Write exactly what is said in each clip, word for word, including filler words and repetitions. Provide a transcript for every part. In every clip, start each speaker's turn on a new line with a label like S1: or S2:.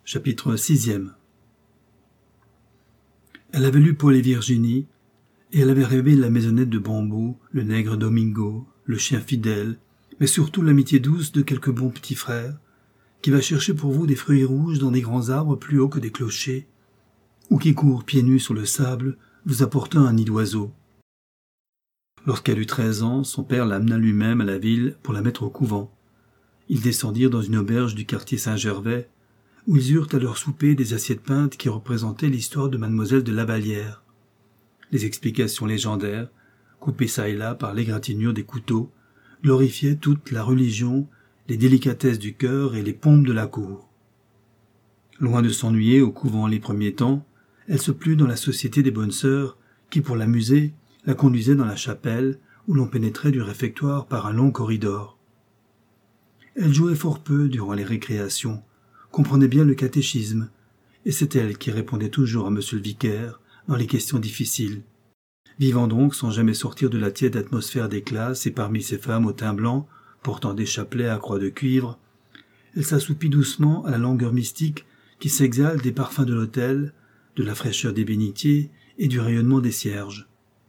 S1: Chapitre sixième. Elle avait lu Paul et Virginie, et elle avait rêvé la maisonnette de bambou, le nègre Domingo, le chien fidèle, mais surtout l'amitié douce de quelques bons petits frères, qui va chercher pour vous des fruits rouges dans des grands arbres plus hauts que des clochers, ou qui court pieds nus sur le sable, vous apportant un nid d'oiseaux. Lorsqu'elle eut treize ans, son père l'amena lui-même à la ville pour la mettre au couvent. Ils descendirent dans une auberge du quartier Saint-Gervais, où ils eurent à leur souper des assiettes peintes qui représentaient l'histoire de mademoiselle de Lavallière. Les explications légendaires, coupées çà et là par l'égratignure des couteaux, glorifiaient toute la religion, les délicatesses du cœur et les pompes de la cour. Loin de s'ennuyer au couvent les premiers temps, elle se plut dans la société des bonnes sœurs, qui, pour l'amuser, la conduisaient dans la chapelle, où l'on pénétrait du réfectoire par un long corridor. Elle jouait fort peu durant les récréations, comprenait bien le catéchisme, et c'est elle qui répondait toujours à monsieur le vicaire dans les questions difficiles. Vivant donc sans jamais sortir de la tiède atmosphère des classes et parmi ces femmes au teint blanc, portant des chapelets à croix de cuivre, elle s'assoupit doucement à la langueur mystique qui s'exhale des parfums de l'autel, de la fraîcheur des bénitiers et du rayonnement des cierges.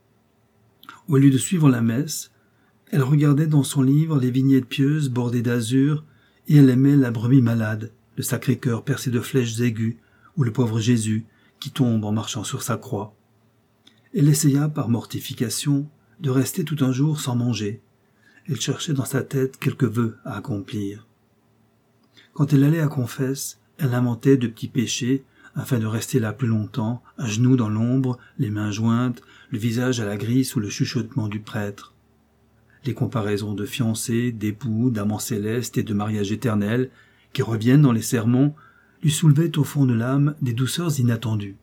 S1: Au lieu de suivre la messe, elle regardait dans son livre les vignettes pieuses bordées d'azur et elle aimait la brebis malade, le Sacré-Cœur percé de flèches aiguës, ou le pauvre Jésus qui tombe en marchant sur sa croix. Elle essaya, par mortification, de rester tout un jour sans manger. Elle cherchait dans sa tête quelques vœux à accomplir. Quand elle allait à confesse, elle inventait de petits péchés afin de rester là plus longtemps, à genoux dans l'ombre, les mains jointes, le visage à la grille sous le chuchotement du prêtre. Les comparaisons de fiancés, d'époux, d'amants célestes et de mariage éternel, qui reviennent dans les sermons, lui soulevaient au fond de l'âme des douceurs inattendues.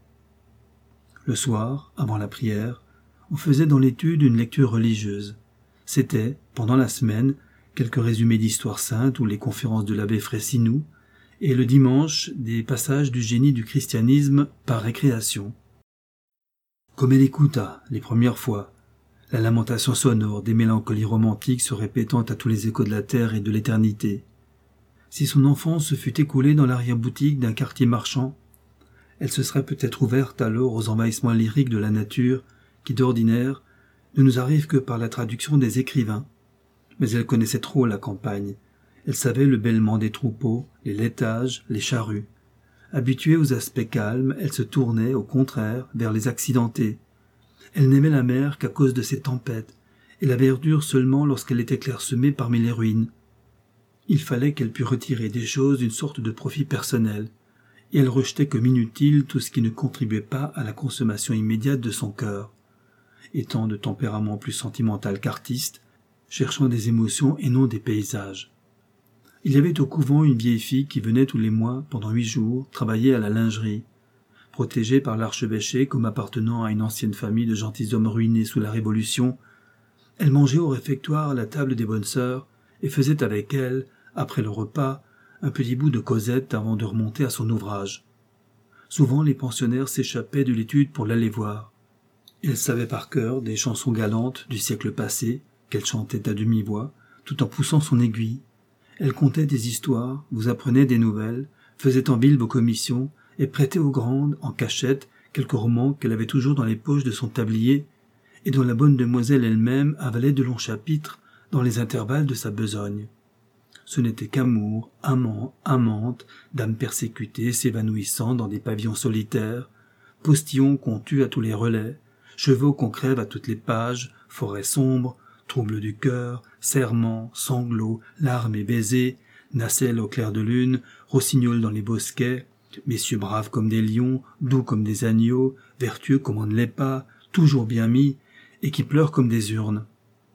S1: Le soir, avant la prière, on faisait dans l'étude une lecture religieuse. C'était, pendant la semaine, quelques résumés d'histoire sainte ou les conférences de l'abbé Frayssinous, et le dimanche, des passages du génie du christianisme par récréation. Comme elle écouta, les premières fois, la lamentation sonore des mélancolies romantiques se répétant à tous les échos de la terre et de l'éternité. Si son enfance se fût écoulée dans l'arrière-boutique d'un quartier marchand, elle se serait peut-être ouverte alors aux envahissements lyriques de la nature qui, d'ordinaire, ne nous arrivent que par la traduction des écrivains. Mais elle connaissait trop la campagne. Elle savait le bêlement des troupeaux, les laitages, les charrues. Habituée aux aspects calmes, elle se tournait, au contraire, vers les accidentés. Elle n'aimait la mer qu'à cause de ses tempêtes, et la verdure seulement lorsqu'elle était clairsemée parmi les ruines. Il fallait qu'elle pût retirer des choses une sorte de profit personnel, et elle rejetait comme inutile tout ce qui ne contribuait pas à la consommation immédiate de son cœur. Étant de tempérament plus sentimental qu'artiste, cherchant des émotions et non des paysages. Il y avait au couvent une vieille fille qui venait tous les mois, pendant huit jours, travailler à la lingerie. Protégée par l'archevêché comme appartenant à une ancienne famille de gentilshommes ruinés sous la Révolution, elle mangeait au réfectoire à la table des bonnes sœurs et faisait avec elles, après le repas, un petit bout de causette avant de remonter à son ouvrage. Souvent les pensionnaires s'échappaient de l'étude pour l'aller voir. Elle savait par cœur des chansons galantes du siècle passé, qu'elle chantait à demi-voix, tout en poussant son aiguille. Elle contait des histoires, vous apprenait des nouvelles, faisait en ville vos commissions, et prêtait aux grandes, en cachette, quelques romans qu'elle avait toujours dans les poches de son tablier, et dont la bonne demoiselle elle-même avalait de longs chapitres dans les intervalles de sa besogne. Ce n'était qu'amour, amant, amante, dames persécutées s'évanouissant dans des pavillons solitaires, postillons qu'on tue à tous les relais, chevaux qu'on crève à toutes les pages, forêts sombres, troubles du cœur, serments, sanglots, larmes et baisers, nacelles au clair de lune, rossignols dans les bosquets, messieurs braves comme des lions, doux comme des agneaux, vertueux comme on ne l'est pas, toujours bien mis, et qui pleurent comme des urnes.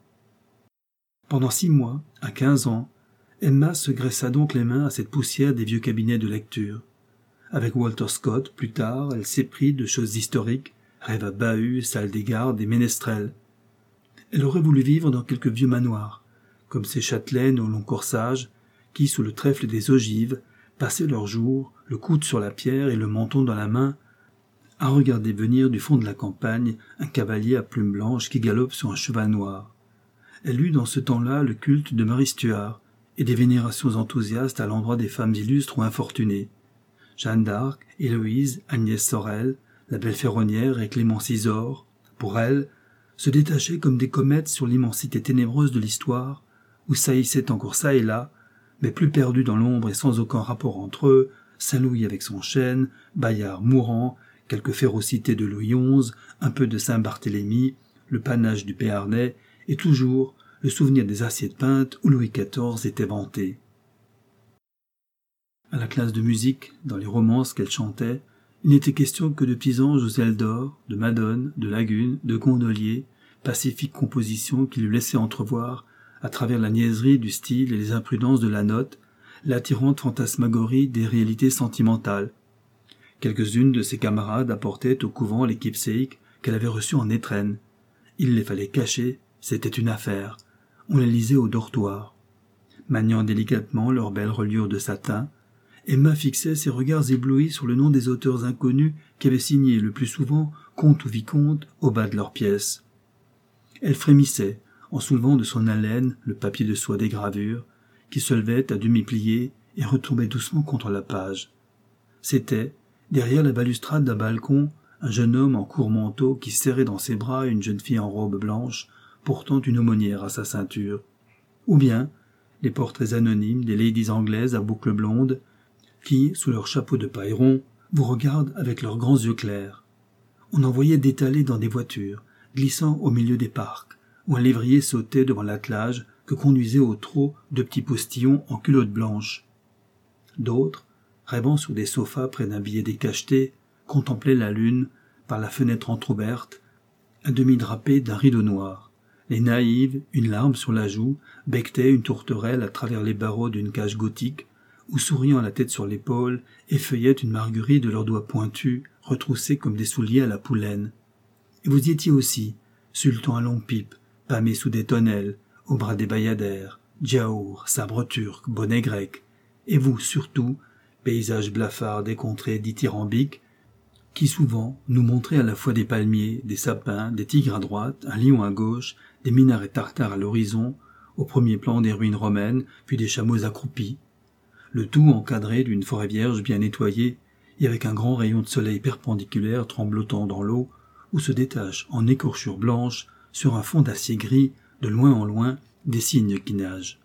S1: Pendant six mois, à quinze ans, Emma se graissa donc les mains à cette poussière des vieux cabinets de lecture. Avec Walter Scott, plus tard, elle s'éprit de choses historiques, rêve à Bahut, salle des gardes et ménestrels. Elle aurait voulu vivre dans quelques vieux manoirs, comme ces châtelaines au long corsage, qui, sous le trèfle des ogives, passaient leurs jours, le coude sur la pierre et le menton dans la main, à regarder venir du fond de la campagne un cavalier à plumes blanches qui galope sur un cheval noir. Elle eut dans ce temps-là le culte de Marie Stuart et des vénérations enthousiastes à l'endroit des femmes illustres ou infortunées. Jeanne d'Arc, Héloïse, Agnès Sorel, la belle ferronnière et Clémence Isor, pour elle, se détachaient comme des comètes sur l'immensité ténébreuse de l'histoire, où saillissaient encore çà et là, mais plus perdus dans l'ombre et sans aucun rapport entre eux, Saint-Louis avec son chêne, Bayard mourant, quelques férocités de Louis onze, un peu de Saint-Barthélemy, le panache du Béarnais, et toujours le souvenir des assiettes peintes où Louis quatorze était vanté. À la classe de musique, dans les romances qu'elle chantait, il n'était question que de petits anges aux ailes d'or, de madones, de lagunes, de gondoliers, pacifiques compositions qui lui laissaient entrevoir, à travers la niaiserie du style et les imprudences de la note, l'attirante fantasmagorie des réalités sentimentales. Quelques-unes de ses camarades apportaient au couvent les keepsakes qu'elle avait reçus en étrenne. Il les fallait cacher, c'était une affaire. On les lisait au dortoir. Maniant délicatement leurs belles reliures de satin, Emma fixait ses regards éblouis sur le nom des auteurs inconnus qui avaient signé le plus souvent comte ou vicomte au bas de leurs pièces. Elle frémissait en soulevant de son haleine le papier de soie des gravures, qui se levait à demi plié et retombait doucement contre la page. C'était, derrière la balustrade d'un balcon, un jeune homme en court manteau qui serrait dans ses bras une jeune fille en robe blanche, portant une aumônière à sa ceinture. Ou bien les portraits anonymes des ladies anglaises à boucles blondes, qui, sous leur chapeau de paille rond, vous regardent avec leurs grands yeux clairs. On en voyait d'étalés dans des voitures, glissant au milieu des parcs, où un lévrier sautait devant l'attelage que conduisaient au trot deux petits postillons en culotte blanche. D'autres, rêvant sur des sofas près d'un billet décacheté, contemplaient la lune par la fenêtre entr'ouverte, à demi drapée d'un rideau noir. Les naïves, une larme sur la joue, becquetaient une tourterelle à travers les barreaux d'une cage gothique, ou souriant la tête sur l'épaule, effeuillaient une marguerite de leurs doigts pointus, retroussés comme des souliers à la poulaine. Et vous y étiez aussi, sultan à longue pipe, pâmé sous des tonnelles, au bras des bayadères, djaour, sabre turc, bonnet grec, et vous, surtout, paysage blafard des contrées dithyrambiques, qui souvent nous montraient à la fois des palmiers, des sapins, des tigres à droite, un lion à gauche, des minarets tartares à l'horizon, au premier plan des ruines romaines, puis des chameaux accroupis, le tout encadré d'une forêt vierge bien nettoyée, et avec un grand rayon de soleil perpendiculaire tremblotant dans l'eau, où se détachent en écorchures blanches, sur un fond d'acier gris, de loin en loin, des cygnes qui nagent.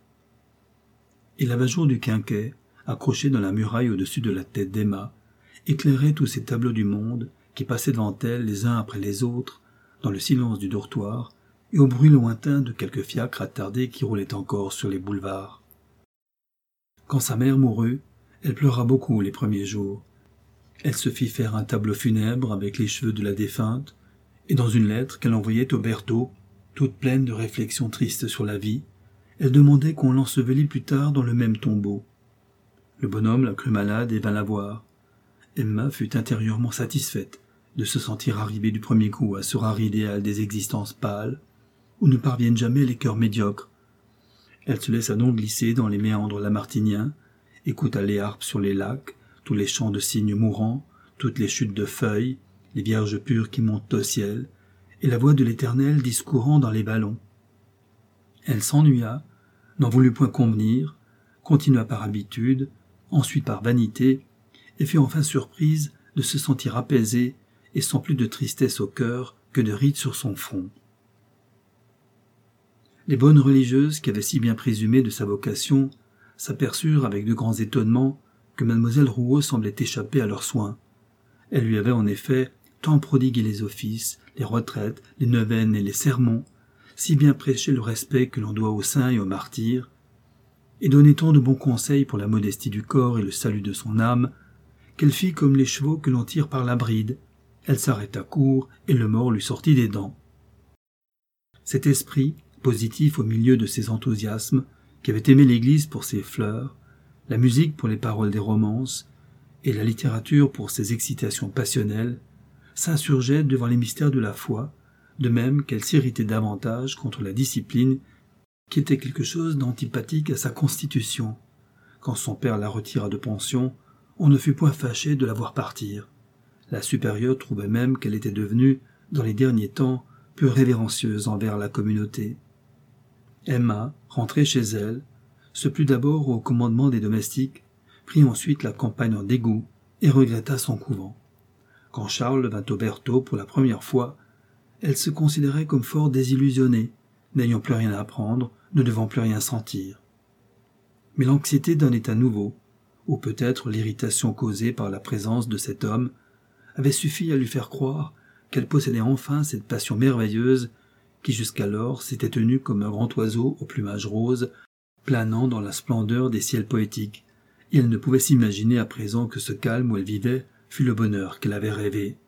S1: Et l'abat-jour du quinquet, accroché dans la muraille au-dessus de la tête d'Emma, éclairait tous ces tableaux du monde qui passaient devant elle les uns après les autres, dans le silence du dortoir, et au bruit lointain de quelques fiacres attardés qui roulaient encore sur les boulevards. Quand sa mère mourut, elle pleura beaucoup les premiers jours. Elle se fit faire un tableau funèbre avec les cheveux de la défunte, et dans une lettre qu'elle envoyait au Berthaud, toute pleine de réflexions tristes sur la vie, elle demandait qu'on l'ensevelît plus tard dans le même tombeau. Le bonhomme la crut malade et vint la voir. Emma fut intérieurement satisfaite de se sentir arrivée du premier coup à ce rare idéal des existences pâles, où ne parviennent jamais les cœurs médiocres. Elle se laissa donc glisser dans les méandres lamartiniens, écouta les harpes sur les lacs, tous les chants de cygnes mourants, toutes les chutes de feuilles, les vierges pures qui montent au ciel, et la voix de l'Éternel discourant dans les ballons. Elle s'ennuya, n'en voulut point convenir, continua par habitude, ensuite par vanité, et fut enfin surprise de se sentir apaisée et sans plus de tristesse au cœur que de rides sur son front. Les bonnes religieuses qui avaient si bien présumé de sa vocation s'aperçurent avec de grands étonnements que mademoiselle Rouault semblait échapper à leurs soins. Elle lui avait en effet tant prodigué les offices, les retraites, les neuvaines et les sermons, si bien prêché le respect que l'on doit aux saints et aux martyrs, et donné tant de bons conseils pour la modestie du corps et le salut de son âme, qu'elle fit comme les chevaux que l'on tire par la bride. Elle s'arrêta court et le mors lui sortit des dents. Cet esprit, positif au milieu de ses enthousiasmes, qui avait aimé l'Église pour ses fleurs, la musique pour les paroles des romances, et la littérature pour ses excitations passionnelles, s'insurgeait devant les mystères de la foi, de même qu'elle s'irritait davantage contre la discipline, qui était quelque chose d'antipathique à sa constitution. Quand son père la retira de pension, on ne fut point fâché de la voir partir. La supérieure trouvait même qu'elle était devenue, dans les derniers temps, peu révérencieuse envers la communauté. Emma, rentrée chez elle, se plut d'abord au commandement des domestiques, prit ensuite la campagne en dégoût, et regretta son couvent. Quand Charles vint au Bertaux pour la première fois, elle se considérait comme fort désillusionnée, n'ayant plus rien à apprendre, ne devant plus rien sentir. Mais l'anxiété d'un état nouveau, ou peut-être l'irritation causée par la présence de cet homme, avait suffi à lui faire croire qu'elle possédait enfin cette passion merveilleuse qui jusqu'alors s'était tenue comme un grand oiseau au plumage rose, planant dans la splendeur des ciels poétiques, et elle ne pouvait s'imaginer à présent que ce calme où elle vivait fût le bonheur qu'elle avait rêvé.